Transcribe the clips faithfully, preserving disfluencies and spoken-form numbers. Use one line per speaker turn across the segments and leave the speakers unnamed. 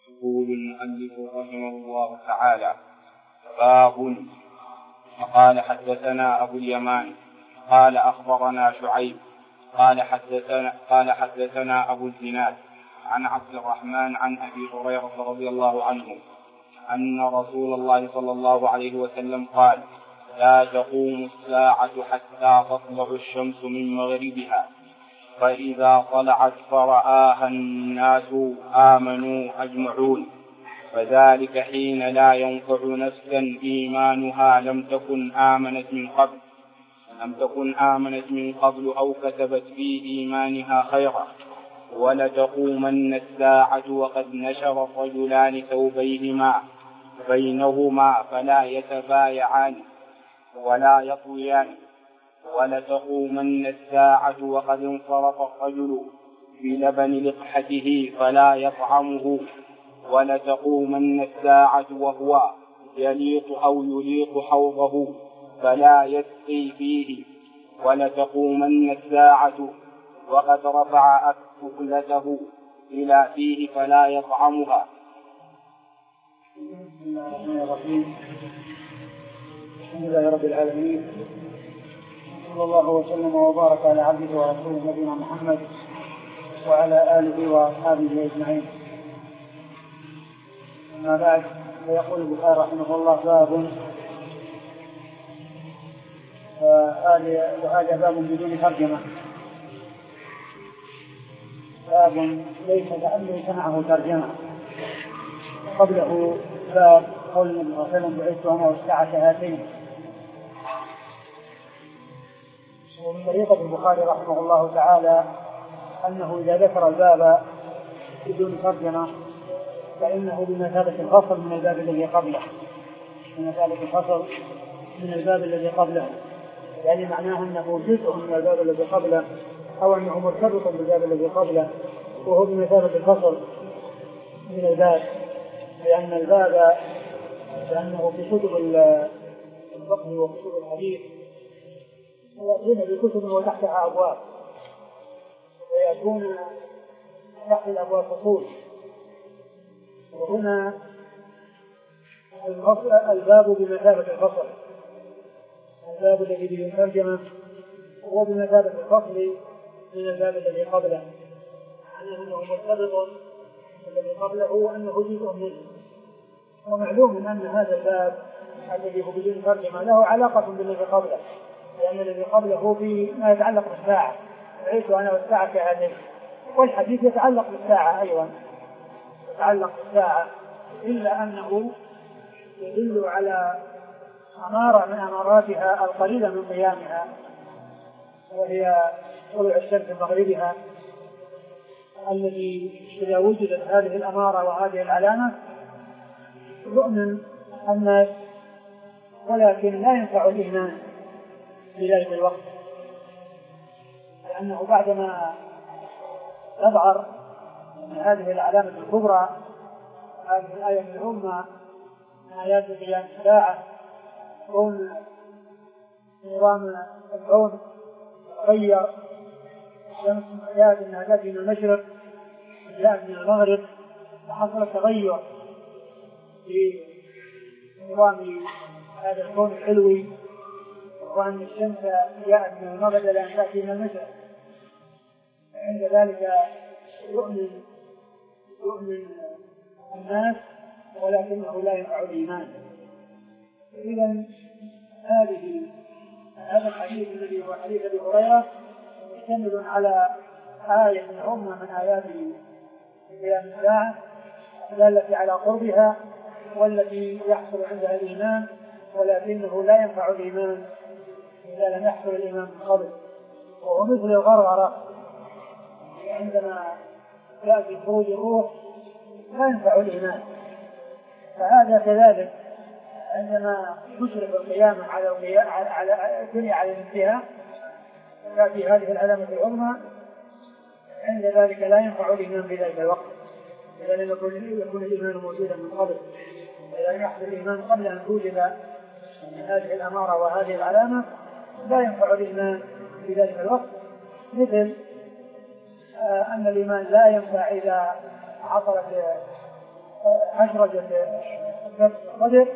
يقول المؤلف رحمه الله تعالى: باب. فقال حدثنا أبو اليمان قال أخبرنا شعيب قال حدثنا, قال حدثنا أبو الزناد عن عبد الرحمن عن أبي هريرة رضي الله عنه أن رسول الله صلى الله عليه وسلم قال: لا تقوم الساعة حتى تطلع الشمس من مغربها، فإذا طلعت فرآها الناس آمنوا أجمعون، فذلك حين لا ينفع نفسا إيمانها لم تكن آمنت من قبل لم تكن آمنت من قبل أو كتبت في إيمانها خيرا. ولتقومن الساعة وقد نشر الرجلان ثوبيهما بينهما فلا يتبايعان ولا يطويان. ولتقومن الساعة وقد انصرف الرجل بلبن لقحته فلا يطعمه. ولتقومن الساعة وهو يليق أو يليق حوضه فلا يسقي فيه. ولتقومن الساعة وقد رفع أكلته إلى فيه فلا يطعمها.
بسم الله الرحمن الرحيم. الحمد لله رب العالمين، صلى الله وسلم وبارك على عبده ورسوله نبينا محمد وعلى آله وأصحابه أجمعين. أما بعد، فيقول البخاري رحمه الله: باب. وهذا باب بدون ترجمة، باب ليس كأنه سمعه ترجمة. قبله باب قول النبي صلى الله عليه وسلم: بعثت أنا والساعة هاتين. ومن طريقة البخاري رحمه الله تعالى أنه إذا ذكر الباب بدون ترجمة فإنه بمثابة الفصل من الباب الذي قبله بمثابة الفصل من الباب الذي قبله يعني معناه أنه جزء من الباب الذي قبله أو أنه مرتبط بالباب الذي قبله، وهو بمثابة الفصل من الباب، لأن الباب لأنه في كتب الفقه وكتب الحديث ويأتون بكتب وتحتها أبواب، ويأتون تحت الأبواب فصول. وهنا الباب بمثابة الفصل، الباب الذي به ترجمة هو بمثابة الفصل من الباب الذي قبله، أنه مرتبط الذي قبله وأنه جزء منه. ومعلوم أن هذا الباب الذي هو بدون ترجمة له علاقة بالذي قبله، لأن الذي قبله فيما يتعلق بالساعة: بعثت أنا والساعة كهاتين. والحديث يتعلق بالساعة أيضا، يتعلق بالساعة، إلا أنه يدل على أمارة من أماراتها القليلة من قيامها، وهي طلوع الشمس من مغربها، الذي إذا وجدت هذه الأمارة وهذه العلامة يؤمن الناس، ولكن لا ينفع الإيمان في ذلك الوقت، لأنه بعدما تظهر من هذه العلامة الكبرى هذه الآية من الأمة من آيات قيام الساعة كون نظام الكون تغير، الشمس جاءت أنها تأتي من المشرق جاءت من المغرب، وحصل تغير في نظام هذا الكون الحلوي، وأن الشمس جاءت من المغرب لأن تأتي من المشرق. عند ذلك يؤمن يؤمن الناس ولكنه لا ينفع الإيمان. إذن هذه هذا الحديث الذي هو حديث أبي هريرة مشتمل على آية من عمة من آيات قيام الساعة التي على قربها والتي يحصل عندها الإيمان، ولكنه لا ينفع الإيمان إذا لم يحصل الإيمان من قبل. وهو مثل الغرغرة عندما يأتي خروج الروح لا ينفع الإيمان، فهذا كذلك عندما تشرف القيامة على على الدنيا على الانتهاء تأتي هذه العلامة العظمى، عند ذلك لا ينفع الإيمان في ذلك الوقت إذا لم يكن الإيمان موجودا من قبل. إذا لم يحصل الإيمان قبل أن توجد هذه الأمارة وهذه العلامة لا ينفع الإيمان في ذلك الوقت، مثل آه أن الإيمان لا ينفع إذا حصلت حشرجة الصدر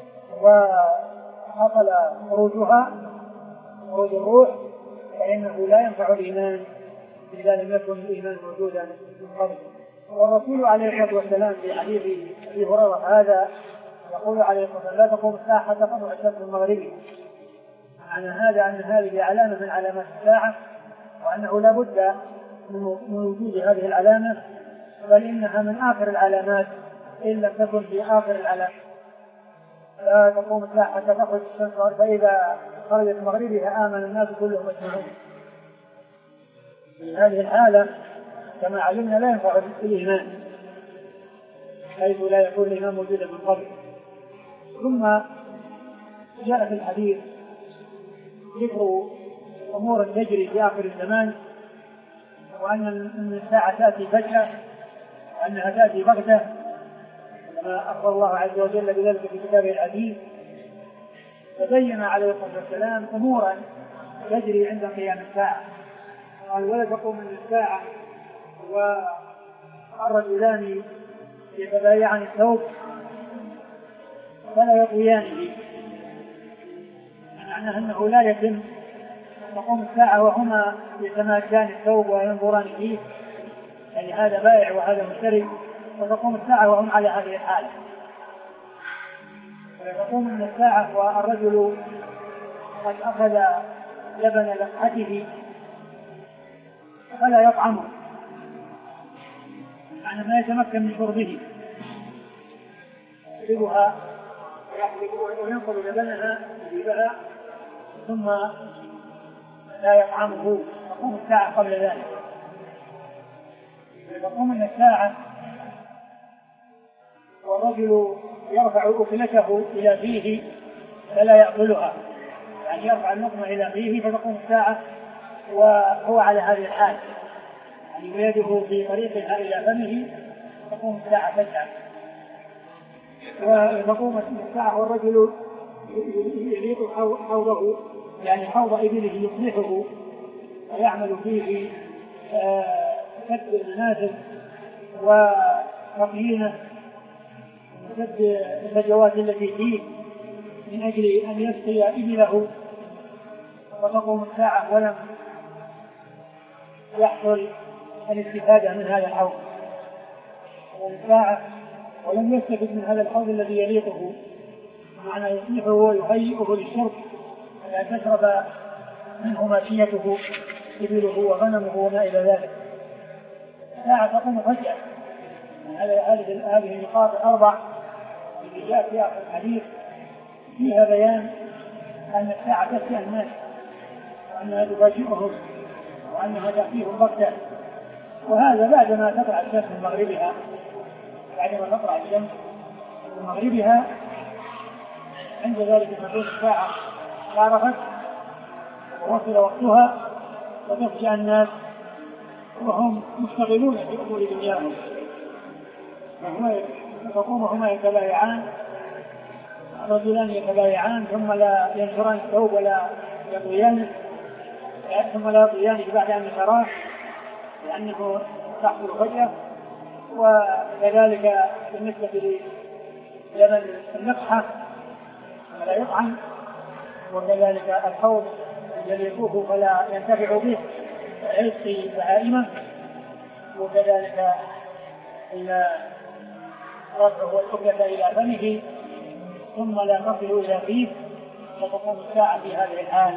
وحصل خروجها خروج الروح، فإنه لا ينفع الإيمان إذا لم يكن الإيمان موجودا من قبل. والرسول عليه الصلاة والسلام في حديث أبي هريرة هذا يقول عليه الصلاة والسلام: لا تقوم الساعة حتى تطلع الشمس المغربي. معنى هذا أن هذه علامة من علامات الساعة، وأنه لا بد من وجود هذه العلامة، بل إنها من آخر العلامات إن لم تكن في آخر العلامات. لا تقوم الساعة حتى تخرج الشمس، فإذا خرجت مغربها آمن الناس كلهم أجمعون. في هذه الحالة كما علمنا لا ينفع الإيمان، حيث لا يكون الإيمان موجودا من قبل. ثم جاء في الحديث ذكر أمور تجري في آخر الزمان، وأن الساعة تأتي فجأة وأنها تأتي بغتة، كما أخبر الله عز وجل بذلك في كتابه العزيز. فبين عليه الصلاة والسلام أمورا تجري عند قيام الساعة، قال: ولا تقوم من الساعة والرجلان يتبايعان الثوب فلا يطويانه، معنى أنه لا يتم تقوم الساعة وهما يتماجان الثوب وينظران فيه، يعني هذا بائع وهذا مشتري، وتقوم الساعة وهم على هذه الحالة. وتقوم من الساعة والرجل قد أخذ لبن لقحته فلا يطعمه، يعني ما يتمكن من شربه، يحلبها وينقل لبنها يجيبها ثم لا يطعمه. تقوم الساعة قبل ذلك. تقوم من الساعة والرجل يرفع أكلته إلى فيه فلا يأكلها، يعني يرفع اللقمة إلى فيه، فتقوم الساعة وهو على هذه الحال، يعني ويده في طريقها إلى فمه، تقوم الساعة فجأة. وتقوم الساعة والرجل يليق حوضه، يعني حوض إبله يصلحه ويعمل فيه سد المنازل وتقييمه وسد الفجوات التي فيه من أجل أن يسقي إبله. وتقوم الساعة ولم يحصل الاستفادة من هذا الحوض، والساعة ولم يستفد من هذا الحوض الذي يليقه، معنى يصلحه ويهيئه للشرب، لأن تشرب منه ماشيته إبله وغنمه وما إلى ذلك. الساعة تقوم فجأة. هذه النقاط الأربع التي جاء فيها في الحديث فيها بيان أن الساعة تأتي الناس، وأنها تفاجئهم، وأنها تأتيهم بغتة. وهذا بعدما تطلع الشمس من مغربها، بعدما تطلع الشمس من مغربها عند ذلك تكون الساعة عرفت ووصل وقتها، وتفجأ الناس وهم مشتغلون في أمور دنياهم، تقوم هما يتبايعان، رجلان يتبايعان ثم لا ينشران الثوب ولا يطويانه، ثم لا يطويانه بعد أن يشراه لأنه تحصل فجأة. وكذلك بالنسبة للبن النقحة فلا يطعم، وكذلك الحوض يليقوه فلا ينتفع به يسقي بهائمه، وكذلك رفعه الأكلة إلى فمه ثم لا تصل إلى فيه، فتقوم الساعة في هذه الحال.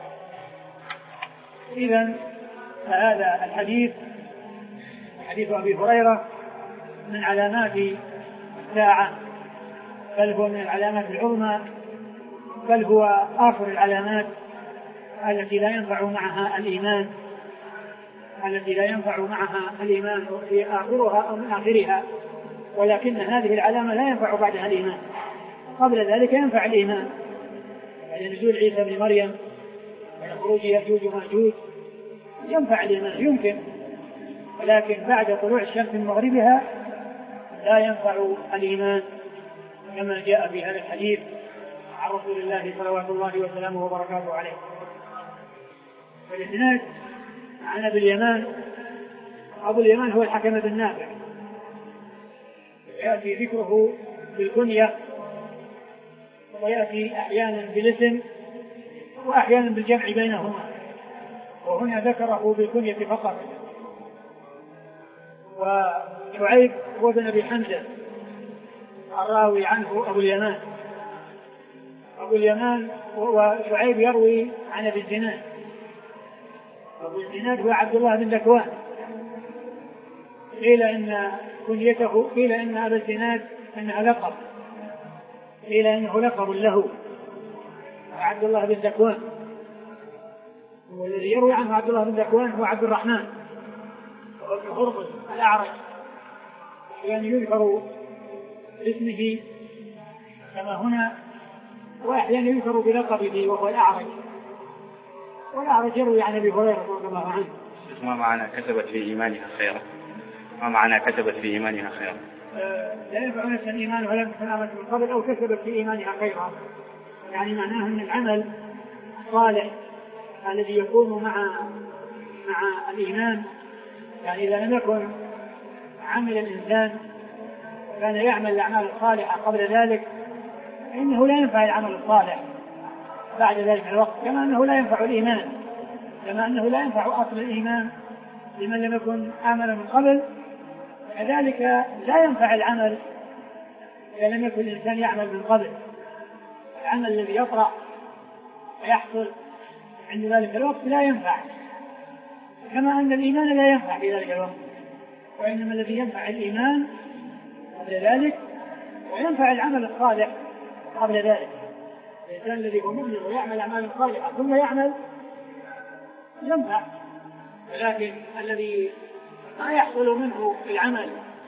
إذن هذا الحديث حديث أبي هريرة من علامات الساعة، بل هو من العلامات العظمى، بل هو آخر العلامات التي لا ينفع معها الإيمان التي لا ينفع معها الإيمان في آخرها أو من آخرها، ولكن هذه العلامة لا ينفع بعدها الإيمان. قبل ذلك ينفع الإيمان، يعني نزول عيسى بن مريم وخروج يأجوج ومأجوج ينفع الإيمان يمكن، ولكن بعد طلوع الشمس من مغربها لا ينفع الإيمان، كما جاء في هذا الحديث عن رسول الله صلوات الله وسلامه وبركاته عليه. فالإسناد عن أبي اليمان، أبو اليمان هو الحكم بن نافع ويأتي ذكره بالكنية، ويأتي أحيانا بالاسم وأحيانا بالجمع بينهما، وهنا ذكره بالكنية فقط. وشعيب هو ابن أبي حمزة الراوي عنه أبو اليمان. أبو اليمان وشعيب يروي عن أبي الزناد. أبو الزناد هو عبد الله بن ذكوان. قيل إن كنيته قيل إن أبا الزناد أنها لقب، قيل إنه لقب له عبد الله بن ذكوان، والذي يروي عنه عبد الله بن ذكوان هو عبد الرحمن وابن هرمز الأعرج، يعني يذكر باسمه كما هنا، وأحيانا يذكر بلقبه وهو الأعرج، والأعرج يروي عن أبي هريرة رضي الله عنه.
ما معنى كتبت في إيمانها خيرا؟ ما معنى كتبت في إيمانها خيرا؟
لا ينفع نفسا إيمانها لم تكن آمنت من قبل أو كسبت في إيمانها خيرا، يعني معناه أن العمل الصالح الذي يكون مع مع الإيمان، يعني إذا لم يكن عمل الإنسان كان يعمل الأعمال الصالحة قبل ذلك، فإنه لا ينفع العمل الصالح بعد ذلك الوقت، كما أنه لا ينفع الإيمان، كما أنه لا ينفع أصل الإيمان لمن لم يكن آمن من قبل، كذلك لا ينفع العمل إذا لم يكن الإنسان يعمل من قبل. العمل الذي يطرأ ويحصل عند ذلك الوقت لا ينفع، كما أن الإيمان لا ينفع في ذلك الوقت، وإنما الذي ينفع الإيمان قبل ذلك وينفع العمل الصالح قبل ذلك. الإنسان الذي هو مؤمن ويعمل أعمال صالحة ثم يعمل ينفع، ولكن الذي ما يحصل منه العمل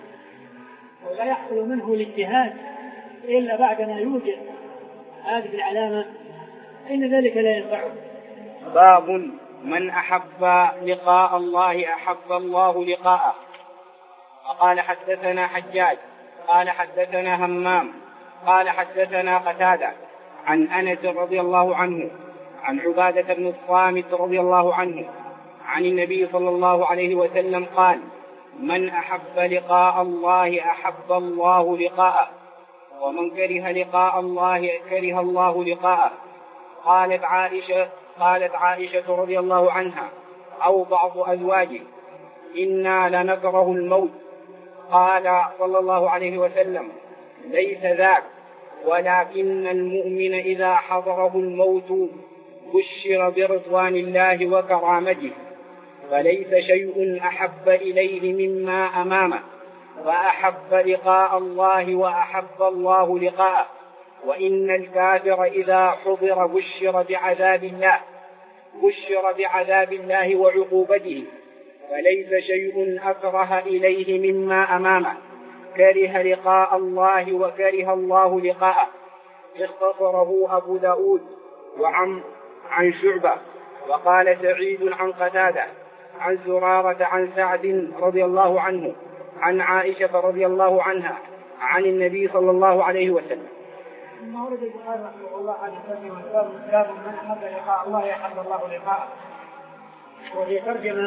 ولا يحصل منه الاجتهاد إلا بعد ما يوجد هذه العلامة إن ذلك لا ينفعه.
باب من أحب لقاء الله أحب الله لقاءه. قال حدثنا حجاج قال حدثنا همام قال حدثنا قتادة عن أنس رضي الله عنه عن عبادة بن الصامت رضي الله عنه عن النبي صلى الله عليه وسلم قال: من أحب لقاء الله أحب الله لقاءه، ومن كره لقاء الله كره الله لقاءه. قالت عائشة قالت عائشة رضي الله عنها أو بعض أزواجه: إنا لنكره الموت. قال صلى الله عليه وسلم: ليس ذاك، ولكن المؤمن إذا حضره الموت بشر برضوان الله وكرامته، فليس شيء أحب إليه مما أمامه، وأحب لقاء الله وأحب الله لقاءه. وإن الكافر إذا حضر بشر بعذاب الله بشر بعذاب الله وعقوبته، فليس شيء أكره إليه مما أمامه، كره لقاء الله وكره الله لقاءه. اختصره أبو داود وعن عن شعبة. وقال سعيد عن قتادة عن زرارة عن سعد رضي الله عنه عن عائشة رضي الله عنها عن النبي صلى الله عليه وسلم.
ثم ورد البخاري رحمه الله عن باب من أحب لقاء الله أحب الله لقاءه، وهي ترجمة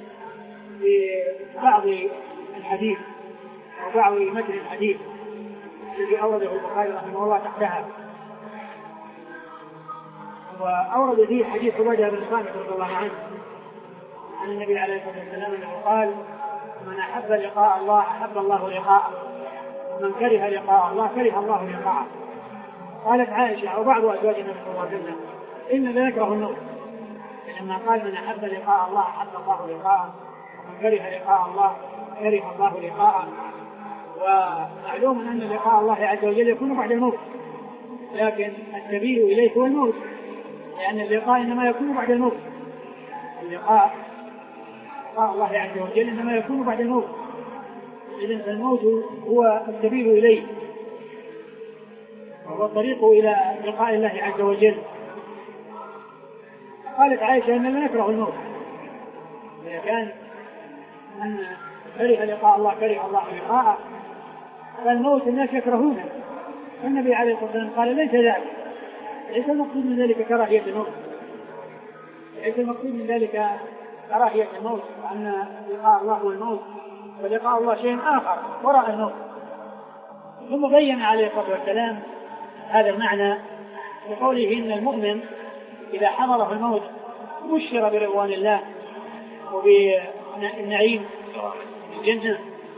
لبعض الحديث وبعض متن الحديث الذي أورده البخاري رحمه الله تحتها. وأورد فيه حديث عبادة بن الصامت رضي الله عنه عن النبي عليه الصلاة والسلام أنه قال: من أحب لقاء الله أحب الله لقاءه، ومن كره لقاء الله كره الله لقاءه. قالت عائشة أو بعض أزواج النبي صلى الله عليه وسلم: إننا نكره الموت. لما قال: من أحب لقاء الله أحب الله لقاءه، ومن كره لقاء الله كره الله لقاءه. ومعلوم أن لقاء الله عز وجل يكون بعد الموت، لكن السبيل إليه هو الموت، لأن اللقاء إنما يكون بعد الموت. اللقاء لقاء الله عز وجل إنما يكون بعد الموت، إذن الموت هو السبيل إليه وهو الطريق إلى لقاء الله عز وجل. قالت عائشة: إننا نكره الموت. إذا كان من كره لقاء الله كره الله لقاءه، فالموت الناس يكرهونه. النبي عليه الصلاة والسلام قال: ليس ذلك، ليس المقصود من ذلك كراهية الموت، ليس المقصود من ذلك كراهية الموت، وأن لقاء الله هو الموت، ولقاء الله شيء آخر وراء الموت. ثم بين عليه الصلاة والسلام هذا المعنى بقوله إن المؤمن إذا حضره الموت بشر برضوان الله وبالنعيم الجنة،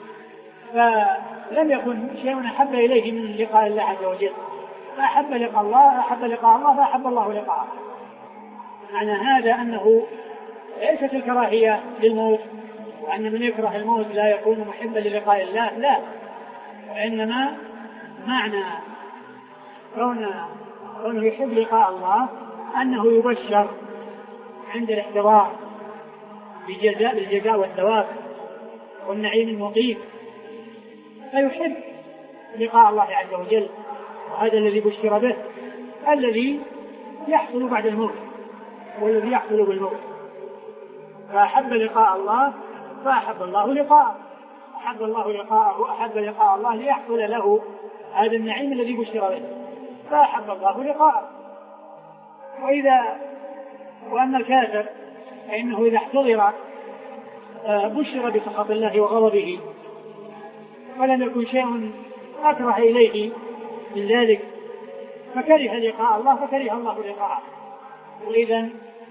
فلم يكن شيء أحب إليه من لقاء الله عز وجل، فأحب لقاء الله أحب لقاء الله فأحب الله لقاءه. معنى هذا أنه ليست الكراهية للموت، وأن من يكره الموت لا يكون محبا للقاء الله، لا، وإنما معنى كونه يحب لقاء الله أنه يبشر عند الاحتضار بالجزاء بالجزاء والثواب والنعيم المقيم، فيحب لقاء الله عز وجل، وهذا الذي بشر به الذي يحصل بعد الموت والذي يحصل بالموت. فأحب لقاء الله فأحب الله لقاءه، أحب الله لقاءه أحب لقاء الله ليحصل له هذا النعيم الذي بشر به، فأحب الله لقاءه. وإذا وأما الكافر فإنه إذا احتضر بشر بسخط الله وغضبه، ولم يكن شيء أكره إليه من ذلك فكره لقاء الله فكره الله لقاءه. وإذا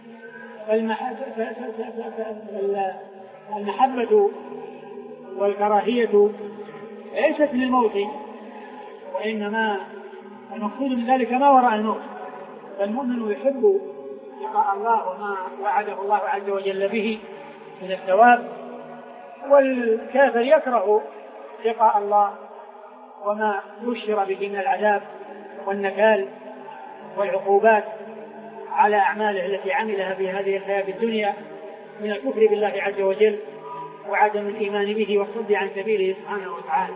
المحبة والكراهية ليست للموت، وإنما المقصود من ذلك ما وراء الموت. فالمؤمن يحب لقاء الله وما وعده الله عز وجل به من الثواب، والكافر يكره لقاء الله وما بشر به من العذاب والنكال والعقوبات على أعماله التي عملها في هذه الحياة الدنيا من الكفر بالله عز وجل وعدم الإيمان به والصد عن سبيله سبحانه وتعالى.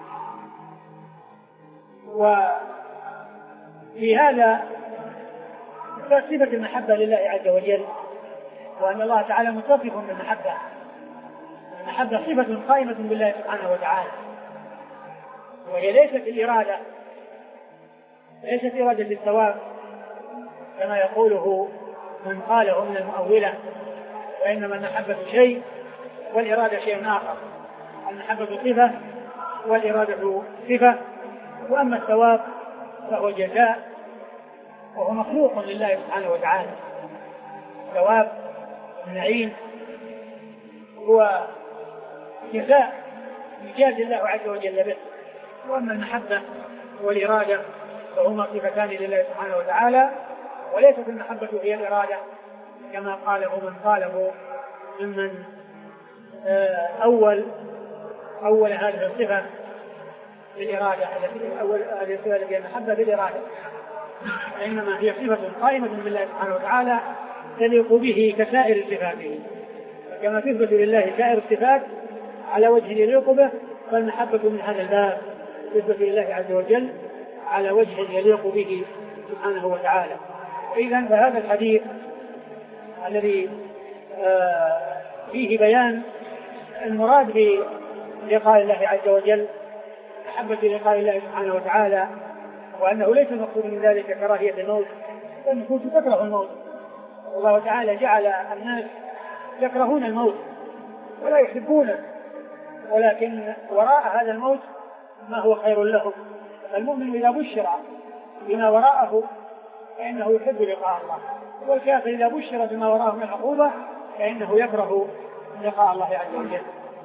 وفي هذا صفة المحبة لله عز وجل، وأن الله تعالى متصف بالمحبة. المحبة صفة قائمة بالله سبحانه وتعالى، وهي ليست الإرادة، ليست إرادة للثواب كما يقوله من قاله من المؤولة، وإنما المحبة شيء والإرادة شيء آخر. المحبة صفة والإرادة صفة، وأما الثواب فهو جزاء وهو مخلوق لله سبحانه وتعالى. ثواب النعيم هو جزاء يجازي الله عز وجل به، وأما المحبة والإرادة فهما صفتان لله سبحانه وتعالى، وليست المحبة هي الإرادة كما قاله من قاله ممن أول أول هذه الصفة بالإرادة، أول هذه الصفة التي هي المحبة بالإرادة، إنما هي صفة قائمة بالله سبحانه وتعالى تليق به كسائر صفاته، كما تثبت لله سائر الصفات على وجه يليق به، فالمحبة من هذا الباب تثبت لله عز وجل على وجه يليق به سبحانه وتعالى. إذن فهذا الحديث الذي فيه بيان المراد بلقاء الله عز وجل، محبة لقاء الله سبحانه وتعالى، وأنه ليس المقصود من ذلك كراهية الموت، فالنفوس تكره الموت، والله تعالى جعل الناس يكرهون الموت ولا يحبونه، ولكن وراء هذا الموت ما هو خير لهم. المؤمن إذا بشر بما وراءه فإنه يحب لقاء الله، والكافر إذا بشر بما وراءه من العقوبة فإنه يكره لقاء الله عز وجل.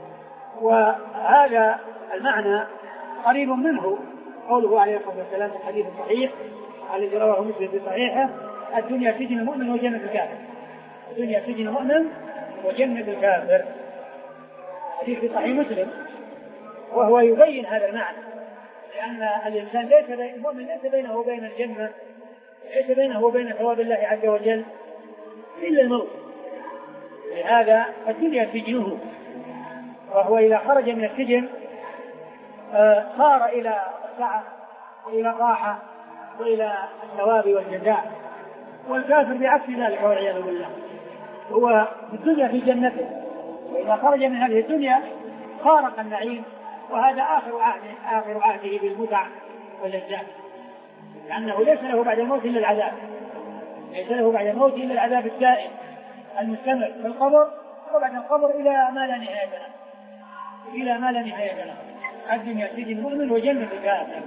وهذا المعنى قريب منه قوله عليه الصلاة والسلام في الحديث الصحيح الذي رواه مسلم في صحيحه: الدنيا سجن المؤمن وجنة الكافر. الدنيا سجن المؤمن وجنة الكافر، حديث في صحيح مسلم، وهو يبين هذا المعنى، لأن الإنسان ليس بين المؤمن ليس بينه وبين الجنة، ليس بينه وبين ثواب الله عز وجل إلا الموت. لهذا الدنيا سجنه، وهو إذا خرج من السجن صار إلى السعة وإلى الراحة وإلى الثواب والجزاء. والكافر بعكس ذلك والعياذ بالله، هو في الدنيا في جنته، وإذا خرج من هذه الدنيا فارق النعيم، وهذا آخر عهده آخر عهده بالمتع واللذات، لأنه ليس له بعد الموت إلا العذاب، ليس له بعد الموت إلا العذاب الدائم المستمر في القبر، وبعد القبر إلى ما لا نهاية له، إلى ما لا نهاية له. الدنيا سجن المؤمن وجنة الكافر،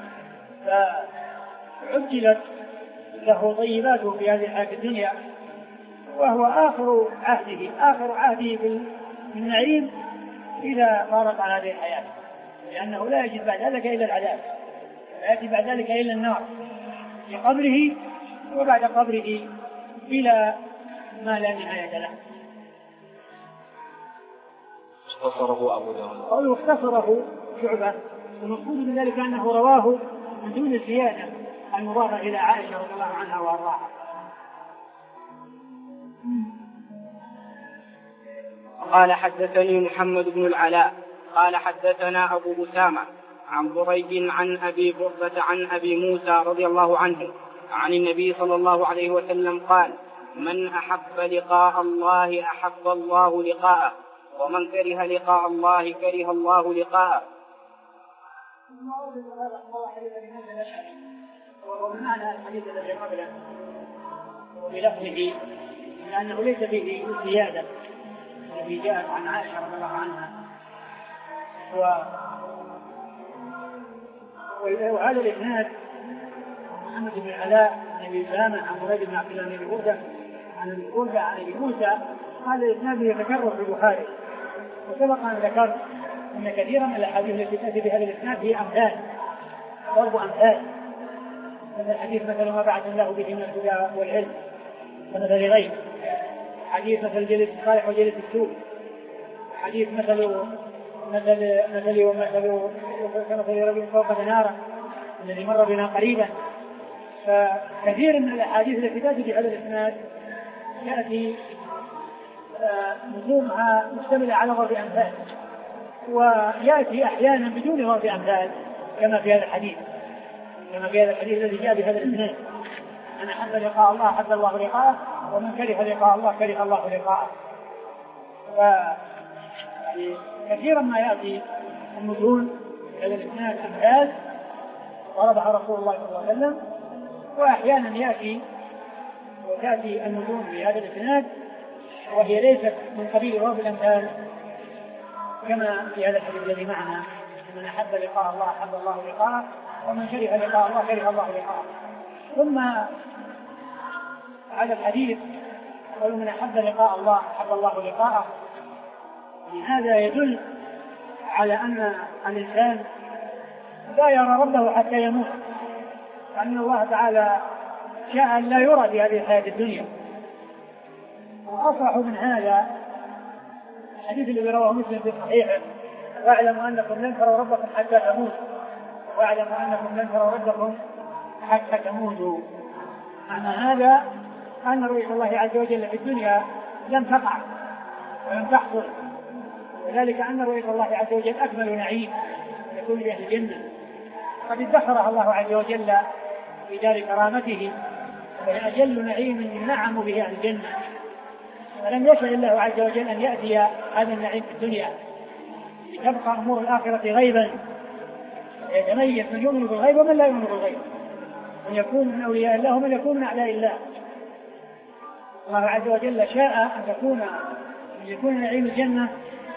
فعجلت له طيباته في هذه الحياة الدنيا، وهو آخر عهده آخر عهده بالنعيم إذا فارق هذه الحياة، لأنه لا يجد بعد ذلك إلا العذاب، لا يجد بعد ذلك إلا النار في قبره، وبعد قبره إلى ما لا نهاية له.
اختصره أبو داود
أو اختصره شعبة، والمقصود بذلك أنه رواه من دون الزيادة المضافة إلى عائشة رضي الله عنها وأرضاها.
قال حدثني محمد بن العلاء قال حدثنا أبو أسامة عن بريد عن أبي بردة عن أبي موسى رضي الله عنه عن النبي صلى الله عليه وسلم قال: من أحب لقاء الله أحب الله لقاءه، ومن كره لقاء الله كره الله لقاءه.
ومعنى الحديث الذي قبله بلفظه لأنه ليس فيه زيادة الذي جاءت عن عائشة رضي الله عنها، وهذا الإسناد محمد بن العلاء عن أبي أسامة عن بريد بن عبد الله بن أبي بردة عن أبي بردة عن أبي موسى، هذا الإسناد يتكرر في البخاري، وسبق أن ذكرت أن كثيرا من الأحاديث التي تأتي بهذا الإسناد هي أمثال، ضرب أمثال، مثل الحديث مثل ما بعث الله به من الهدى والعلم كمثل غيره، حديث مثل جلس الصالح وجلس السوء، حديث مثل مثل مثل ومثل كمثل رجل فوق نارا الذي مر بنا قريبا. فكثير من الأحاديث التي تأتي بهذا الإسناد يأتي نجومها مشتملة على ضرب أمثال، ويأتي أحيانا بدون ضرب أمثال كما في هذا الحديث كما في هذا الحديث الذي جاء بهذا الإسناد: من أحب لقاء الله أحب الله لقاءه، ومن كره لقاء الله كره الله لقاءه. كثيرا ما يأتي المتون هذا الإسناد أمثال ضربها رسول الله صلى الله عليه وسلم، وأحيانا يأتي وتأتي المتون في هذا الإسناد وهي ليست من قبيل ضرب الأمثال كما في هذا الحديث الذي معنا: من أحب لقاء الله أحب الله لقاءه، ومن كره لقاء الله كره الله لقاءه. ثم هذا الحديث قالوا: من أحب لقاء الله أحب الله لقاءه، هذا يدل على أن الإنسان لا يرى ربه حتى يموت، وأن الله تعالى شاء لا يرى في هذه الحياة الدنيا. وأصرح من هذا الحديث الذي رواه مسلم في صحيحه: واعلموا أنكم لن تروا ربكم حتى تموتوا، واعلموا أنكم لن تروا ربكم حتى تموتوا. معنى هذا أن رؤية الله عز وجل في الدنيا لم تقع ولم تحصل، وذلك أن رؤية الله عز وجل أكمل نعيم يكون لأهل الجنة، قد ادخرها الله عز وجل في دار كرامته، وهي أجل نعيم ينعم به أهل الجنة، ولم يشاء الله عز وجل أن يأتي هذا النعيم في الدنيا لتبقى أمور الآخرة غيبا، يتميز من يؤمن بالغيب ومن لا يؤمن بالغيب، من يكون من أولياء الله ومن يكون من أعداء الله. الله عز وجل شاء أن تكون أن يكون نعيم الجنة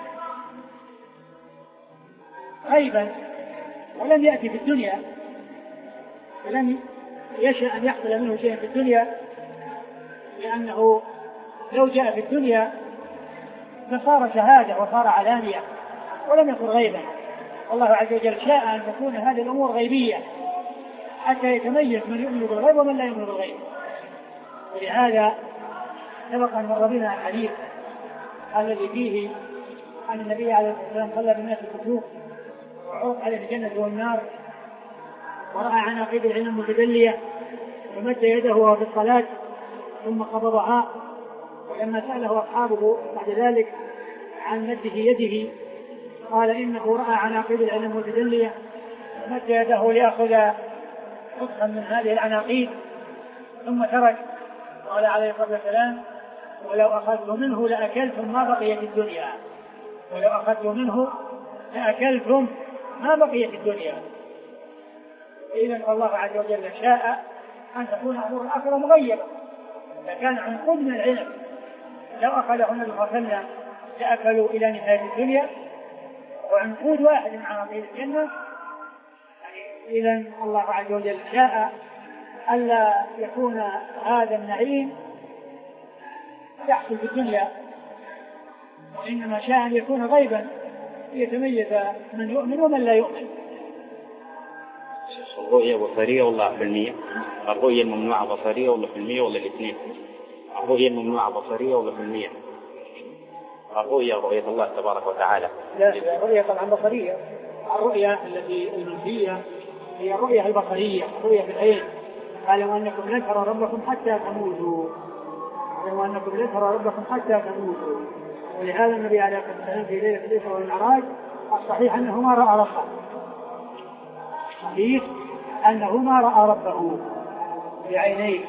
غيبا ولم يأتي في الدنيا، ولم يشاء أن يحصل منه شيء في الدنيا، لأنه لو جاء في الدنيا فصار شهادة وصار علانية ولم يكن غيبا. الله عز وجل شاء أن تكون هذه الأمور غيبية حتى يتميز من يؤمن بالغيب ومن لا يؤمن بالغيب. ولهذا سبق أن مر بنا الحديث الذي فيه أن النبي عليه الصلاة والسلام صلى بالناس الكسوف وعرض عليه الجنة والنار، ورأى عناقيد العلم المتدلية، ومد يده وهو في الصلاة ثم قبضها، ولما سأله أصحابه بعد ذلك عن مده يده قال: إنه رأى عناقيد العلم المتدلية، ومد يده ليأخذ قطعا من هذه العناقيد ثم ترك. قال عليه الصلاة والسلام: ولو أخذتم منه لأكلتم ما بقيت الدنيا، ولو أخذتم منه لأكلتم ما بقيت الدنيا. إذن الله عز وجل شاء أن تكون أمور الآخرة مغيبة، فكان عنقود من العلم لو أخذه النبي صلى الله عليه وسلم لأكلوا إلى نهاية الدنيا، وعنقود واحد من عناقيد الجنة. إذن الله عز وجل شاء ألا يكون هذا النعيم يحصل في الدنيا، وإنما شاء أن يكون غيبا ليتميز من يؤمن ومن لا يؤمن.
الرؤية بصرية ولا علمية؟ الرؤية الممنوعة بصرية ولا علمية ولا الاثنين؟ الرؤية الممنوعة بصرية ولا علمية؟ الرؤية رؤية الله تبارك وتعالى.
لا، الرؤية طبعا بصرية. الرؤية التي المنفية هي الرؤية البصرية، الرؤية في العين. قالوا أنكم لن تروا ربكم حتى تموتوا، قالوا أنكم لن تروا ربكم حتى تموتوا. ولهذا النبي عليه الصلاة والسلام في ليلة الإسراء والمعراج الصحيح أنه ما رأى ربه، صحيح أنه ما رأى ربه بعينيه.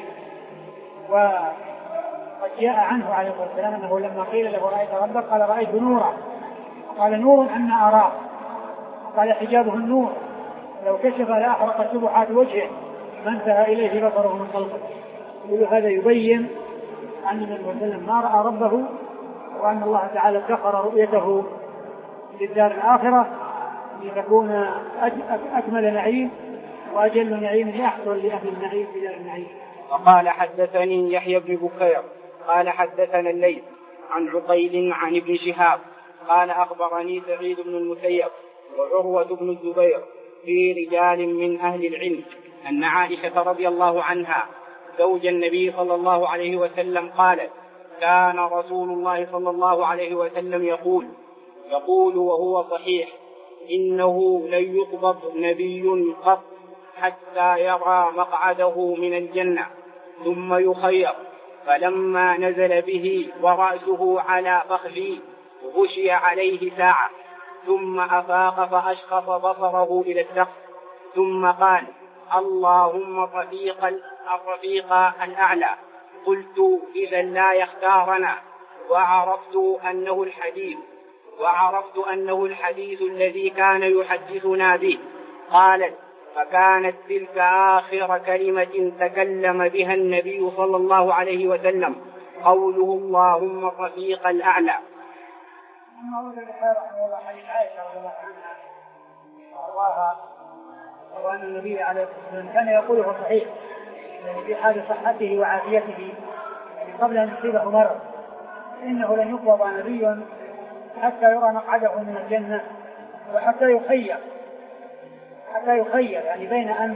وقد جاء عنه عليه الصلاة والسلام أنه لما قيل له رأيت ربك قال رأيت نورا، قال نور أن أراه، قال حجابه النور لو كشف لأحرق سبحات وجهه ما انتهى إليه بصره من خلقه. يقول هذا يبين أن النبي صلى الله عليه وسلم ما رأى ربه، وأن الله تعالى ذكر رؤيته للدار الآخرة لتكون أكمل نعيم وأجل نعيم يحصل لأهل النعيم في دار النعيم.
وقال حدثني يحيى بن بكير قال حدثنا الليث عن عقيل عن ابن شهاب قال أخبرني سعيد بن المسيب وعروة بن الزبير في رجال من أهل العلم أن عائشة رضي الله عنها زوج النبي صلى الله عليه وسلم قالت كان رسول الله صلى الله عليه وسلم يقول يقول وهو صحيح إنه لن يقبض نبي قط حتى يرى مقعده من الجنة ثم يخير، فلما نزل به ورأسه على فخذه غشي عليه ساعة ثم أفاق فأشخص بصره إلى السقف ثم قال اللهم الرفيق الرفيق الأعلى. قلت إذا لا يختارنا، وعرفت أنه الحديث وعرفت أنه الحديث الذي كان يحدثنا به. قالت فكانت تلك آخر كلمة تكلم بها النبي صلى الله عليه وسلم قوله اللهم الرفيق الأعلى.
ثم أورد البخاري رحمه الله حديث عائشة رضي الله عنها وأرضاها وأن النبي عليه الصلاة والسلام كان يقوله صحيح يعني في حال صحته وعافيته قبل أن يصيبه مرض إنه لن يقبض نبي حتى يرى مقعده من الجنة وحتى يخير حتى يخير يعني بين أن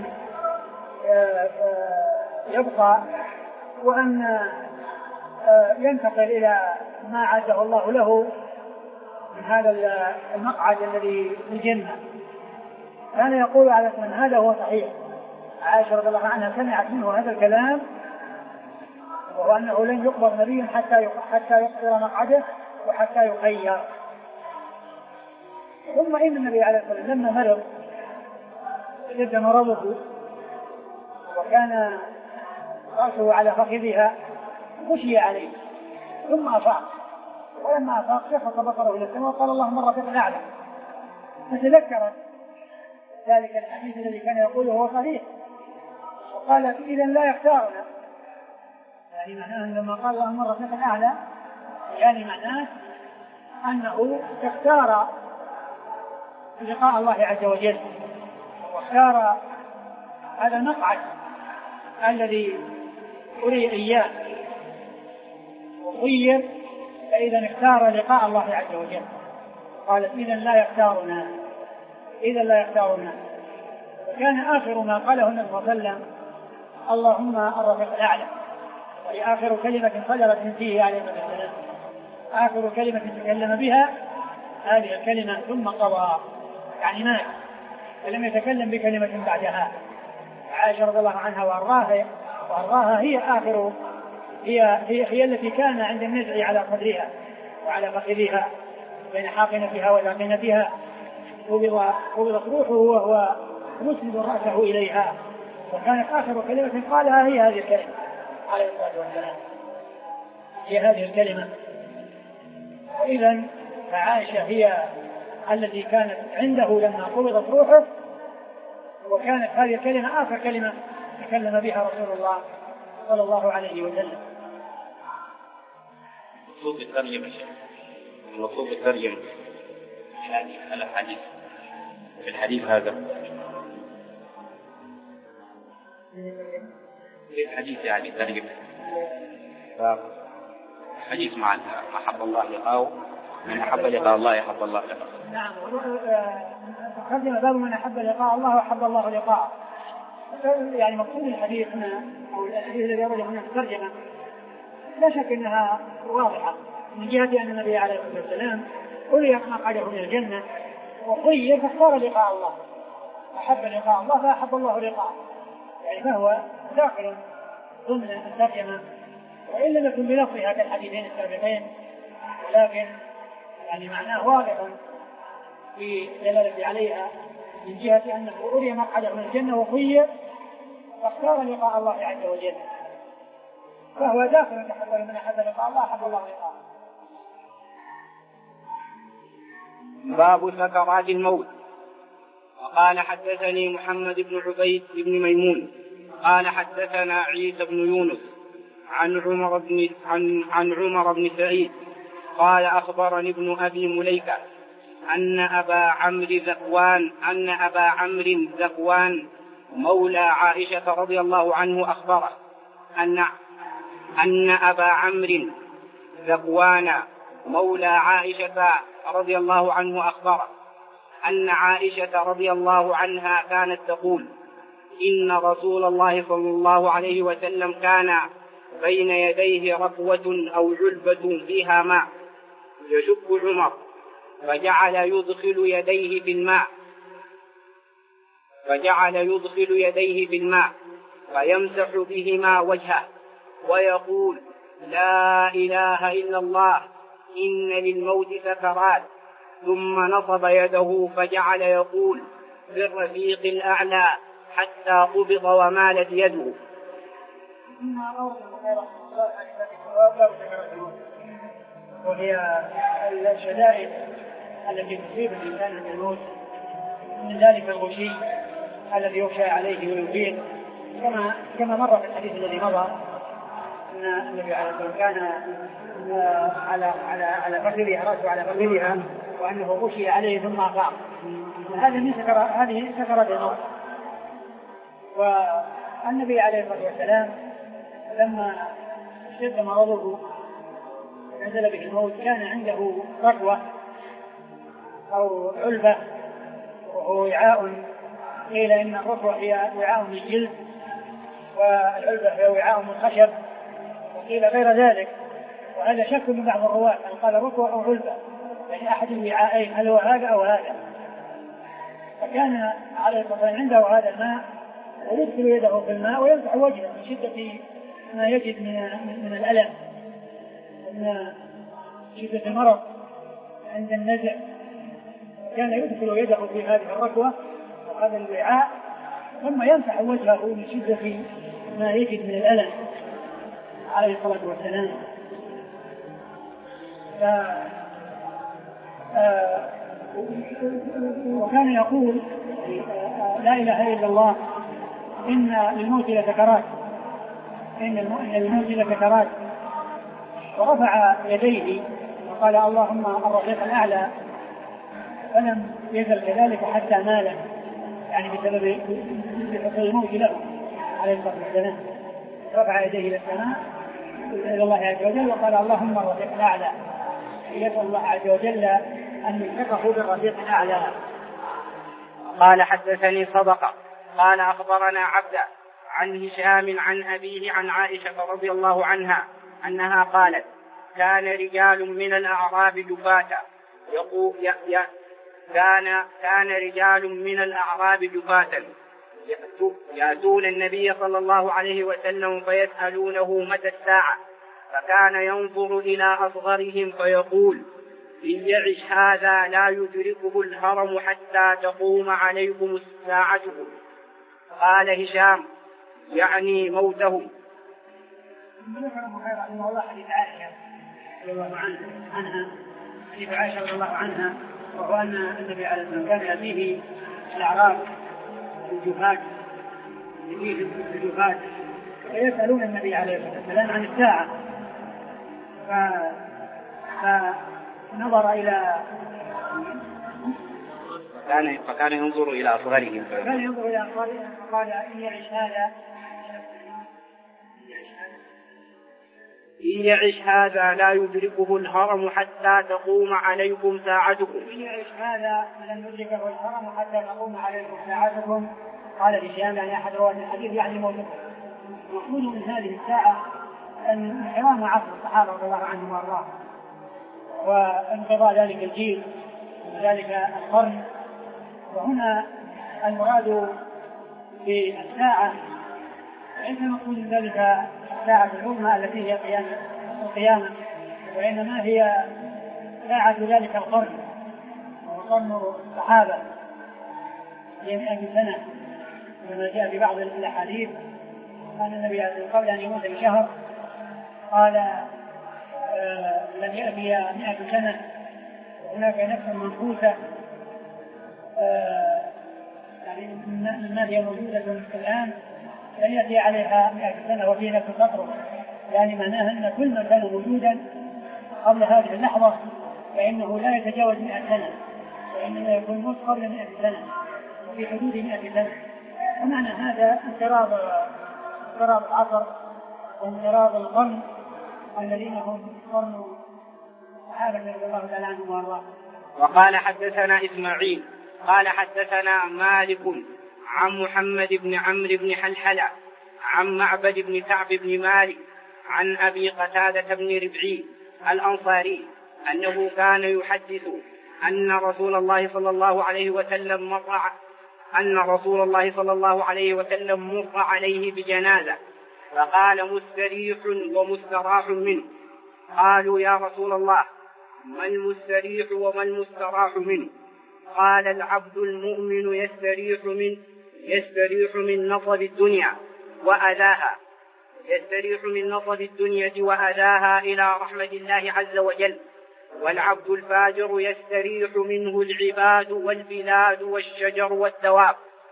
يبقى وأن ينتقل إلى ما عده الله له من هذا المقعد الذي في الجنة. كان يقول على من هذا هو صحيح. عائشة رضي الله عنها سمعت منه هذا الكلام وهو أنه لن يقبض نبي حتى حتى يقصر مقعده وحتى يخير. ثم إن النبي عليه الصلاة والسلام لما مرض اشتد مرضه وكان رأسه على فخذها غشي عليه ثم أفاق، ولما أفاق شفق بصره إلى السماء وقال اللهم الرفيق الأعلى، فتذكرت ذلك الحديث الذي كان يقوله هو صحيح وقالت إذا لا يختارنا، يعني معناه لما قال اللهم الرفيق الأعلى يعني معناه أنه اختار لقاء الله عز وجل واختار هذا المقعد الذي أري إياه وخير، فإذا اختار لقاء الله عز وجل. قالت إذا لا يختارنا إذا لا يختارنا وكان آخر ما قاله النبي صلى الله عليه وسلم اللهم الرفيق الأعلى، وهي آخر كلمة صدرت من فيه عليه الصلاة والسلام، آخر كلمة تكلم بها هذه الكلمة ثم قضى يعني مات ولم يتكلم بكلمة بعدها. عائشة رضي الله عنها وأرضاها وأرضاها هي آخر هي, هي, هي التي كان عند النزع على صدرها وعلى فخذها بين حاقنتها وذاقنتها قبضت روحه وهو مسند رأسه إليها، وكانت آخر كلمة قالها هي هذه الكلمة عليه الصلاة والسلام، هي هذه الكلمة. إذن فعائشة هي التي كانت عنده لما قبضت روحه، وكانت هذه الكلمة آخر كلمة تكلم بها رسول الله صلى الله عليه وسلم.
مطلوب الترجمة المطلوب الترجمة هذه الحديث في الحديث هذا في الحديث يعني ترجمة حديث مع أحب الله لقاءه من أحب لقاء الله يحب الله لقاءه.
نعم. ترجمة باب من أحب لقاء الله وأحب الله لقاءه. يعني مقصود الحديث هنا أو الحديث الذي يرجع من الترجمة لا شك أنها واضحة من جهة أن النبي عليه الصلاة والسلام أولي مقعده من الجنة وخير فاختار لقاء الله، أحب لقاء الله فأحب الله لقاءه، يعني فهو داخل ضمن الترجمة وإن لم يكن بلفظ هذا الحديثين السابقين، ولكن يعني معناه واضح في دلالة عليها من جهة أنه أولي مقعده من الجنة وخير فاختار لقاء الله عز وجل، فهو داخل تحضر من أحب لقاء الله أحب الله لقاءه.
باب سكرات الموت. وقال حدثني محمد بن عبيد بن ميمون قال حدثنا عيسى بن يونس عن عمر بن عن, عن عمر بن سعيد قال أخبرني ابن أبي مليكة أن أبا عمرو ذكوان أن أبا عمرو ذكوان مولى عائشة رضي الله عنه أخبره أن أن أبا عمرو ذكوان مولى عائشة رضي الله عنه أخبره أن عائشة رضي الله عنها كانت تقول إن رسول الله صلى الله عليه وسلم كان بين يديه ركوة أو علبة فيها ماء يشك عمر فجعل يدخل يديه في الماء فجعل يدخل يديه في الماء فيمسح بهما وجهه ويقول لا إله إلا الله إن للموت سكرات، ثم نصب يده فجعل يقول في الرفيق الأعلى حتى قبض ومالت يده.
وهي الشدائد التي تصيب الإنسان من الموت، من ذلك الغشي الذي يخشى عليه ويبين، كما كما مر في الحديث الذي مضى أن النبي عليه الصلاة والسلام كان على على على فخذها رأسه على فخذها وأنه غشي عليه ثم قام. هذه من سكر هذه سكرات الموت. والنبي عليه الصلاة والسلام لما اشتد مرضه نزل به الموت كان عنده ركوة أو علبة وهو وعاء، قيل إن الركوة هي وعاء من جلد والعلبة هي وعاء من خشب، وقيل غير ذلك، وهذا شك من بعض الرواة هل قال ركوة أو علبة، يعني أحد الوعاءين هل هو هذا أو هذا. فكان عليه الصلاة والسلام عنده هذا الماء ويدخل يده في الماء ويمسح وجهه من شدة ما يجد من من الألم ومن شدة المرض عند النزع، كان يدخل يده في هذه الركوة وهذا الوعاء ثم يمسح وجهه من شدة ما يجد من الألم عليه الصلاة والسلام. ف... آه... وكان يقول لا إله إلا الله إن للموت لسكرات إن للموت لسكرات، ورفع يديه وقال اللهم الرفيق الأعلى، فلم يزل كذلك حتى مال، يعني بسبب الموت له عليه الصلاة والسلام، رفع يديه إلى السماء إلى الله عز وجل وقال اللهم الرفيق الأعلى، يسأل الله عز وجل أن يلحقه بالرفيق الأعلى.
قال حدثني صدقة قال أخبرنا عبد عن هشام عن أبيه عن عائشة رضي الله عنها أنها قالت كان رجال من الأعراب جفاة يقول ي... ي... كان كان رجال من الأعراب جفاة يأتون النبي صلى الله عليه وسلم فيسألونه متى الساعة، فكان ينظر إلى أصغرهم فيقول إن يعش هذا لا يدركه الهرم حتى تقوم عليكم الساعة. قال هشام يعني موته.
حديث عائشة رضي الله عنها حديث عائشة رضي الله عنها وهو أن النبي عليه الصلاة والسلام كان يأتيه الأعراب الجفاة يأتيه الجفاة فيسألون النبي عليه الصلاة والسلام عن الساعة، فنظر إلى
كان فكان ينظر إلى أصغرهم
كان ينظر إلى أصغرهم فقال إن يعش هذا
إن يعش هذا لا يدركه الهرم حتى تقوم عليكم ساعتكم.
إن يعش هذا لن يدركه الهرم حتى تقوم عليكم ساعتكم. قال هشام يعني أحد رواة الحديث يعني موته. المقصود من هذه الساعة أن انحرام عصر الصحابة رضي الله عنهم وأرضاهم وانقضاء ذلك الجيل وذلك القرن. وهنا المراد في الساعة ليس مقصود من ذلك الساعة العظمى التي هي قيام القيامة، وإنما هي ساعة ذلك القرن وقرن الصحابة هي مئة سنة كما جاء في بعض الأحاديث أن النبي قبل أن يموت بشهر قال آه لن يأتي مئة سنة هناك نفس منفوسة آه يعني مما هي موجودة الآن لن يأتي عليها مئة سنة وفي نفس تطرق، يعني معناها أن كل ما كان موجودا قبل هذه اللحظة فإنه لا يتجاوز مئة سنة، وإنما يكون موت قبل مئة سنة وفي حدود مئة سنة. ومعنى هذا انقراض انقراض العصر وانقراض القرن الذين هم قرن الصحابة رضي الله تعالى عنهم وارضاهم.
وقال حدثنا إسماعيل قال حدثنا مالك عن محمد بن عمرو بن حلحلة عن معبد بن كعب بن مالك عن أبي قتادة بن ربعي الأنصاري أنه كان يحدث أن رسول الله صلى الله عليه وسلم مر أن رسول الله صلى الله عليه وسلم مر عليه بجنازة فقال مستريح ومستراح منه. قالوا يا رسول الله ما المستريح وما المستراح منه؟ قال العبد المؤمن يستريح من يستريح من نصب الدنيا وأذاها يستريح من نصب الدنيا وأذاها إلى رحمة الله عز وجل، والعبد الفاجر يستريح منه العباد والبلاد والشجر والدواب.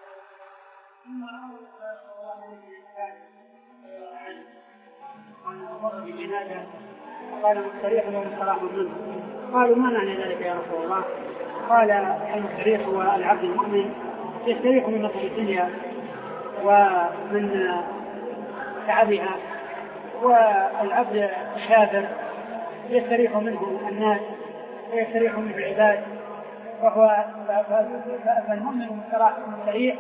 قال مستريح ومستراح منه. قالوا ما معنى ذلك يا رسول الله؟ قال المستريح هو العبد المؤمن يستريح من نصب الدنيا ومن تعبها، والعبد الكافر يستريح منه الناس ويستريح منه العباد، وهو فالمؤمن مستراح مستريح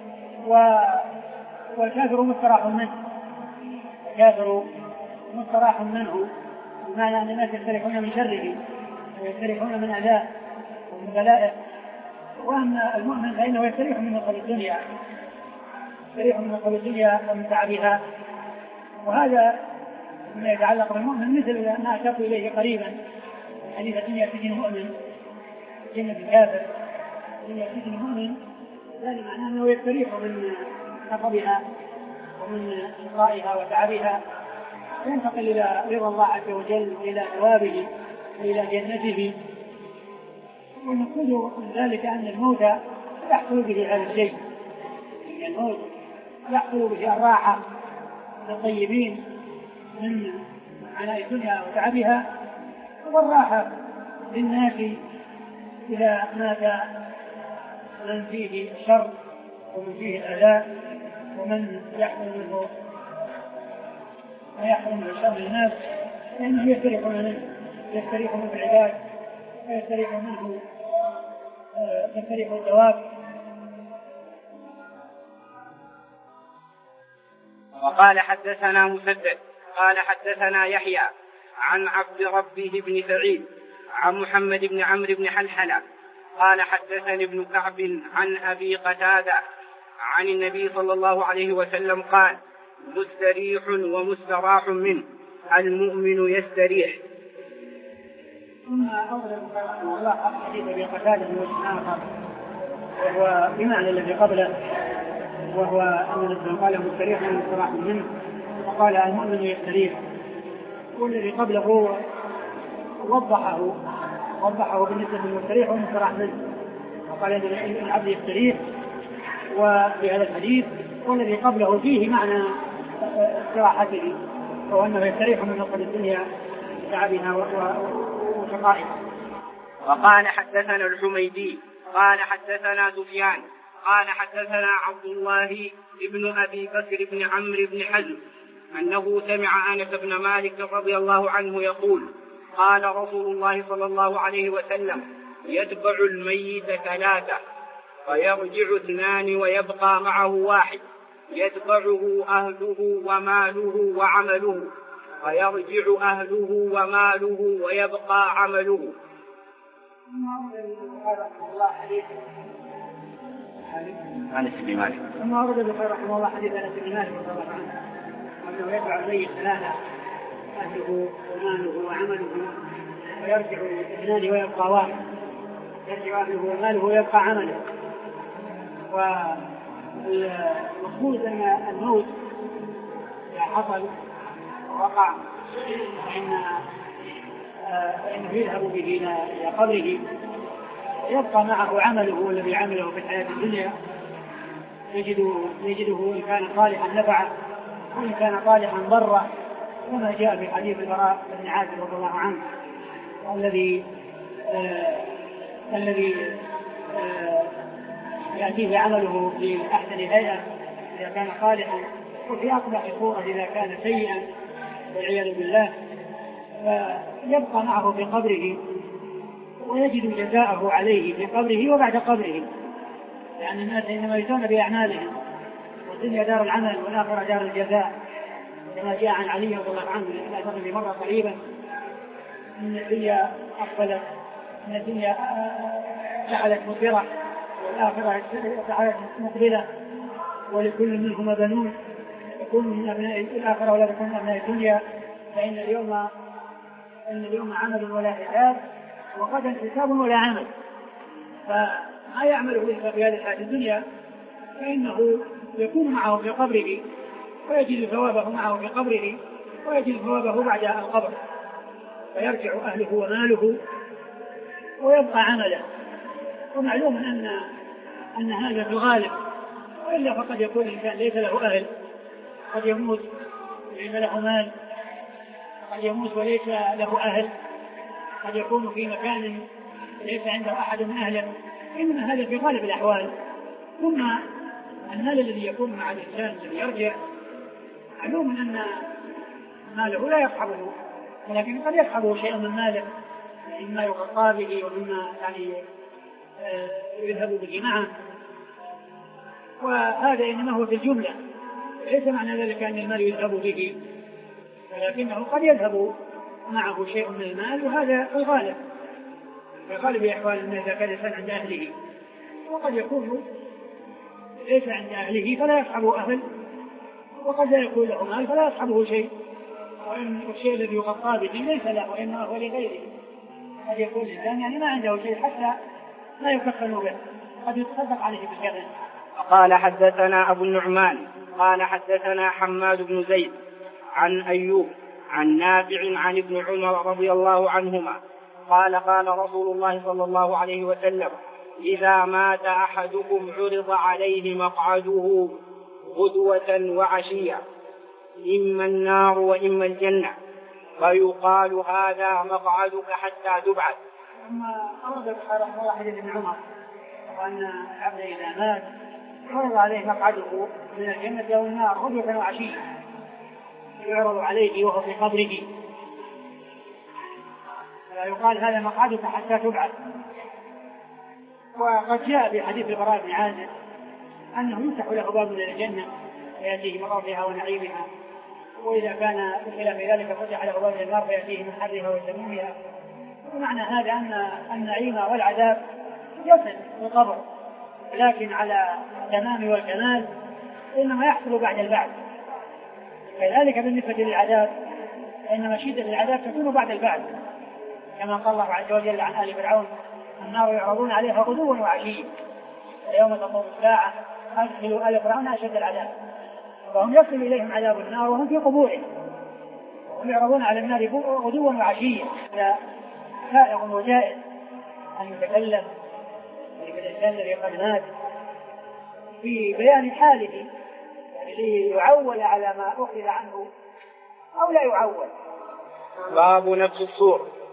والكافر مستراح منه. الكافر مستراح منه بمعنى أن الناس يستريحون من شره ويستريحون من أذاه ومن بلائه، وأما المؤمن فإنه يستريح من نصب الدنيا يستريح من نصب الدنيا ومن تعبها. وهذا ما يتعلق بالمؤمن مثل ما أشرت إليه قريبا حديث الدنيا سجن المؤمن جنة الكافر. الدنيا سجن المؤمن ذلك معناه أنه يستريح من نصبها ومن شقائها وتعبها وينتقل إلى رضا الله عز وجل إلى ثوابه إلى جنته. والمقصود من ذلك أن الموت يحصل به هذا الشيء، يعني الموت يحصل به الراحة للطيبين من عناء الدنيا وتعبها، والراحة للناس إذا مات من فيه الشر ومن فيه الأذى ومن يحصل منه ما يحصل من الشر للناس لأنه يستريح منه يستريح منه العباد ويستريح منه يستريح الدواب.
وقال حدثنا مسدد قال حدثنا يحيى عن عبد ربه بن سعيد عن محمد بن عمرو بن حلحلة قال حدثني ابن كعب عن أبي قتادة عن النبي صلى الله عليه وسلم قال مستريح ومستراح منه المؤمن يستريح.
ثم أورد رحمه الله حديث أبي قتادة من وجه آخر وهو بمعنى الذي قبله، وهو أن النبي قال مستريح ومستراح منه وقال المؤمن يستريح، والذي قبله وضحه وضحه بالنسبة للمستريح والمستراح منه وقال أن العبد يستريح وفي هذا الحديث، والذي قبله فيه معنى استراحته وهو أنه يستريح من نصب الدنيا تعبها وشقائها.
وقال حدثنا الحميدي قال حدثنا سفيان قال حدثنا عبد الله بن أبي بكر بن عمرو بن حزم أنه سمع أنس بن مالك رضي الله عنه يقول قال رسول الله صلى الله عليه وسلم يتبع الميت ثلاثة فيرجع اثنان ويبقى معه واحد يتبعه أهله وماله وعمله فيرجع أهله وماله ويبقى عمله.
أنس بن مالك
ثم ورد البخاري رحمه الله حديث أنس بن مالك رضي الله عنه أنه يتبع الميت ثلاثة أهله وماله وعمله ويرجع اثنان ويبقى واحد يرجع أهله وماله ويبقى عمله. والمقصود أن الموت إذا حصل ووقع فإن فإنه يذهب به إلى قبره يبقى معه عمله الذي عمله في الحياة الدنيا يجده, يجده إن كان صالحا نفعه وإن كان صالحا ضره كما جاء في حديث البراء بن عازب رضي الله عنه الذي آه الذي آه يأتيه عمله في أحسن هيئة إذا كان صالحا وفي أقبح صورة إذا كان سيئا والعياذ بالله فيبقى معه في قبره ويجد جزاءه عليه في قبره وبعد قبره لأن الناس إنما يجزون بأعمالهم والدنيا دار العمل والآخرة دار الجزاء كما جاء عن علي رضي الله عنه في مرة قريبا إن الدنيا أقبلت إن الدنيا جعلت مدبرة والآخرة جعلت مقبلة ولكل منهما بنون يكون من أبناء الآخرة ولا يكون من أبناء الدنيا فإن اليوم إن اليوم عمل ولا حساب وغدا حساب ولا عمل فما يعمله إلا في هذه الحياة الدنيا فإنه يكون معه في قبره ويجد ثوابه معه في قبره ويجد ثوابه بعد القبر فيرجع أهله وماله ويبقى عمله. ومعلوم أن أن هذا في الغالب وإلا فقد يكون الإنسان ليس له أهل قد يموت ليس له مال قد يموت وليس له أهل قد يكون في مكان ليس عنده أحد من أهله إنما هذا في غالب الأحوال. ثم المال الذي يكون مع الإنسان الذي يرجع معلوم أن ماله لا يصحبه ولكن قد يصحبه شيء من ماله مما يغطى به ومما يعني يذهب به معه وهذا إنما هو في الجملة ليس معنى ذلك أن المال يذهب به ولكنه قد يذهب معه شيء من المال وهذا في الغالب في غالب الأحوال أنه إذا كان الإنسان عند أهله وقد يكون ليس عند أهله فلا يصحبه أهل وقد لا يكون له مال فلا يصحبه شيء وإن الشيء الذي يغطى به ليس له وإنما هو لغيره قد يكون الإنسان يعني ما عنده شيء حتى لا يكفن به قد يتصدق عليه بالكفن.
قال حدثنا أبو النعمان قال حدثنا حماد بن زيد عن أيوب عن نافع عن ابن عمر رضي الله عنهما قال قال رسول الله صلى الله عليه وسلم إذا مات أحدكم عرض عليه مقعده غدوة وعشية إما النار وإما الجنة فيقال هذا مقعدك حتى تبعث.
ثم أرد البخاري رحمه الله حديث ابن عمر وأن العبد إذا مات عرض عليه مقعده من الجنة والنار غدوة وعشية يعرض عليه وهو في قبره فيقال هذا مقعدك حتى تبعث. وقد جاء في حديث البراء بن عازب أنه يفتح له باب من الجنة فيأتيه من روحها ونعيمها وإذا كان بخلاف ذلك فتح له باب النار فيأتيه من حرها وسمومها. ومعنى هذا أن النعيم والعذاب يصل في القبر لكن على التمام والكمال إنما يحصل بعد البعث. كذلك بالنسبة للعذاب فإنما شدة العذاب تكون بعد البعث كما قال الله عز وجل عن آل فرعون النار يعرضون عليها غدوا وعشيا يوم تقوم الساعة أدخلوا آل فرعون أشد العذاب وهم يصل إليهم عذاب النار وهم في قبورهم وهم يعرضون على النار غدوا وعشيا. سائغ وجائز أن يتكلم الإنسان الذي قد مات في بيان حاله ليعول على ما أخذ عنه أو لا يعول.
باب نفس الصور.